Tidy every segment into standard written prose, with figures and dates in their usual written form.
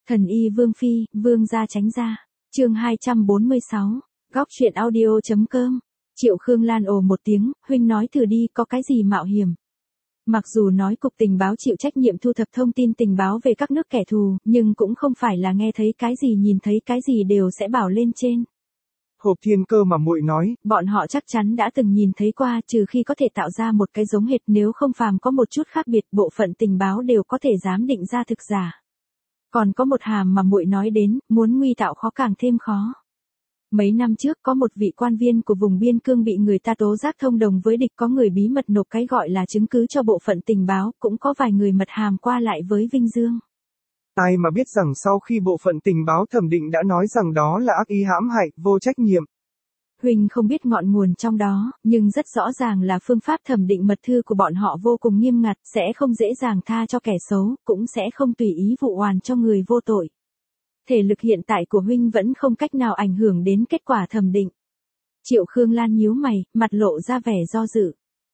Thần y Vương Phi, Vương gia tránh ra. Chương 246. Góc truyện audio.com. Triệu Khương Lan ồ một tiếng, huynh nói thử đi, có cái gì mạo hiểm. Mặc dù nói cục tình báo chịu trách nhiệm thu thập thông tin tình báo về các nước kẻ thù, nhưng cũng không phải là nghe thấy cái gì nhìn thấy cái gì đều sẽ bảo lên trên. Hộp thiên cơ mà muội nói, bọn họ chắc chắn đã từng nhìn thấy qua, trừ khi có thể tạo ra một cái giống hệt, nếu không phàm có một chút khác biệt, bộ phận tình báo đều có thể giám định ra thực giả. Còn có một hàm mà muội nói đến, muốn nguy tạo khó càng thêm khó. Mấy năm trước có một vị quan viên của vùng biên cương bị người ta tố giác thông đồng với địch, có người bí mật nộp cái gọi là chứng cứ cho bộ phận tình báo, cũng có vài người mật hàm qua lại với Vinh Dương. Ai mà biết rằng sau khi bộ phận tình báo thẩm định đã nói rằng đó là ác ý hãm hại, vô trách nhiệm. Huỳnh không biết ngọn nguồn trong đó, nhưng rất rõ ràng là phương pháp thẩm định mật thư của bọn họ vô cùng nghiêm ngặt, sẽ không dễ dàng tha cho kẻ xấu, cũng sẽ không tùy ý vụ oan cho người vô tội. Thể lực hiện tại của huynh vẫn không cách nào ảnh hưởng đến kết quả thẩm định. Triệu Khương Lan nhíu mày, mặt lộ ra vẻ do dự.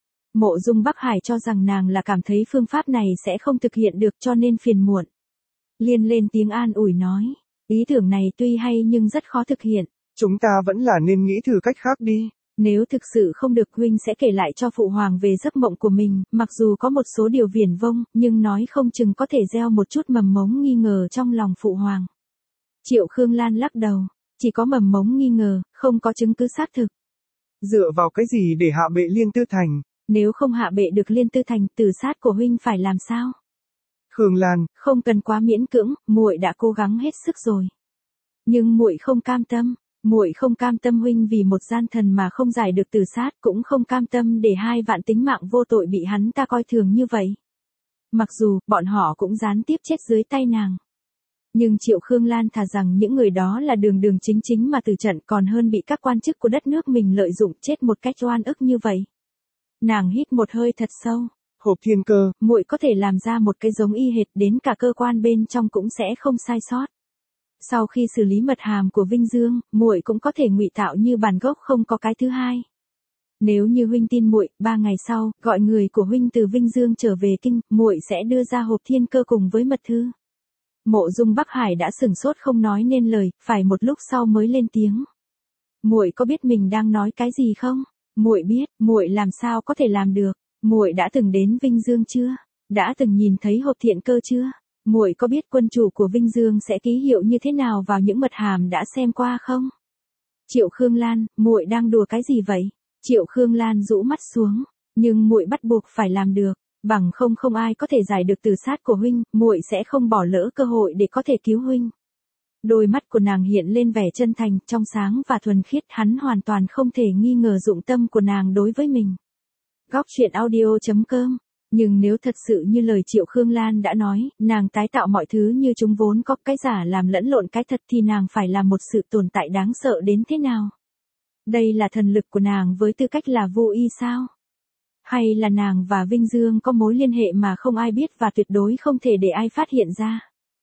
Mộ Dung Bắc Hải cho rằng nàng là cảm thấy phương pháp này sẽ không thực hiện được cho nên phiền muộn. Liên lên tiếng an ủi nói, ý tưởng này tuy hay nhưng rất khó thực hiện. Chúng ta vẫn là nên nghĩ thử cách khác đi. Nếu thực sự không được, huynh sẽ kể lại cho phụ hoàng về giấc mộng của mình, mặc dù có một số điều viển vông, nhưng nói không chừng có thể gieo một chút mầm mống nghi ngờ trong lòng phụ hoàng. Triệu Khương Lan lắc đầu, chỉ có mầm mống nghi ngờ, không có chứng cứ xác thực. Dựa vào cái gì để hạ bệ Liên Tư Thành? Nếu không hạ bệ được Liên Tư Thành, tử sát của huynh phải làm sao? Khương Lan, không cần quá miễn cưỡng, muội đã cố gắng hết sức rồi. Nhưng muội không cam tâm. Muội không cam tâm huynh vì một gian thần mà không giải được tử sát, cũng không cam tâm để 2 vạn tính mạng vô tội bị hắn ta coi thường như vậy. Mặc dù, bọn họ cũng gián tiếp chết dưới tay nàng. Nhưng Triệu Khương Lan thà rằng những người đó là đường đường chính chính mà tử trận, còn hơn bị các quan chức của đất nước mình lợi dụng chết một cách oan ức như vậy. Nàng hít một hơi thật sâu. Hộp thiên cơ, muội có thể làm ra một cái giống y hệt, đến cả cơ quan bên trong cũng sẽ không sai sót. Sau khi xử lý mật hàm của Vinh Dương, muội cũng có thể ngụy tạo như bản gốc, không có cái thứ hai. Nếu như huynh tin muội, 3 ngày sau, gọi người của huynh từ Vinh Dương trở về kinh, muội sẽ đưa ra hộp thiên cơ cùng với mật thư. Mộ Dung Bắc Hải đã sửng sốt không nói nên lời, phải một lúc sau mới lên tiếng. Muội có biết mình đang nói cái gì không? Muội biết, muội làm sao có thể làm được? Muội đã từng đến Vinh Dương chưa? Đã từng nhìn thấy hộp thiện cơ chưa? Muội có biết quân chủ của Vinh Dương sẽ ký hiệu như thế nào vào những mật hàm đã xem qua không? Triệu Khương Lan, muội đang đùa cái gì vậy? Triệu Khương Lan rũ mắt xuống, nhưng muội bắt buộc phải làm được, bằng không ai có thể giải được tử sát của huynh, muội sẽ không bỏ lỡ cơ hội để có thể cứu huynh. Đôi mắt của nàng hiện lên vẻ chân thành, trong sáng và thuần khiết, hắn hoàn toàn không thể nghi ngờ dụng tâm của nàng đối với mình. Góc truyện audio.com. Nhưng nếu thật sự như lời Triệu Khương Lan đã nói, nàng tái tạo mọi thứ như chúng vốn có, cái giả làm lẫn lộn cái thật, thì nàng phải là một sự tồn tại đáng sợ đến thế nào? Đây là thần lực của nàng với tư cách là vô y sao? Hay là nàng và Vinh Dương có mối liên hệ mà không ai biết và tuyệt đối không thể để ai phát hiện ra?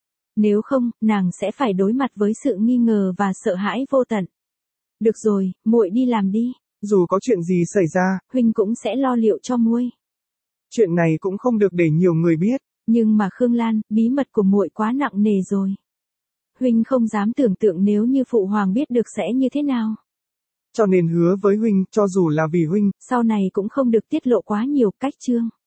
Nếu không, nàng sẽ phải đối mặt với sự nghi ngờ và sợ hãi vô tận. Được rồi, muội đi làm đi. Dù có chuyện gì xảy ra, huynh cũng sẽ lo liệu cho muội. Chuyện này cũng không được để nhiều người biết. Nhưng mà Khương Lan, bí mật của muội quá nặng nề rồi. Huynh không dám tưởng tượng nếu như phụ hoàng biết được sẽ như thế nào. Cho nên hứa với huynh, cho dù là vì huynh, sau này cũng không được tiết lộ quá nhiều, cách chương.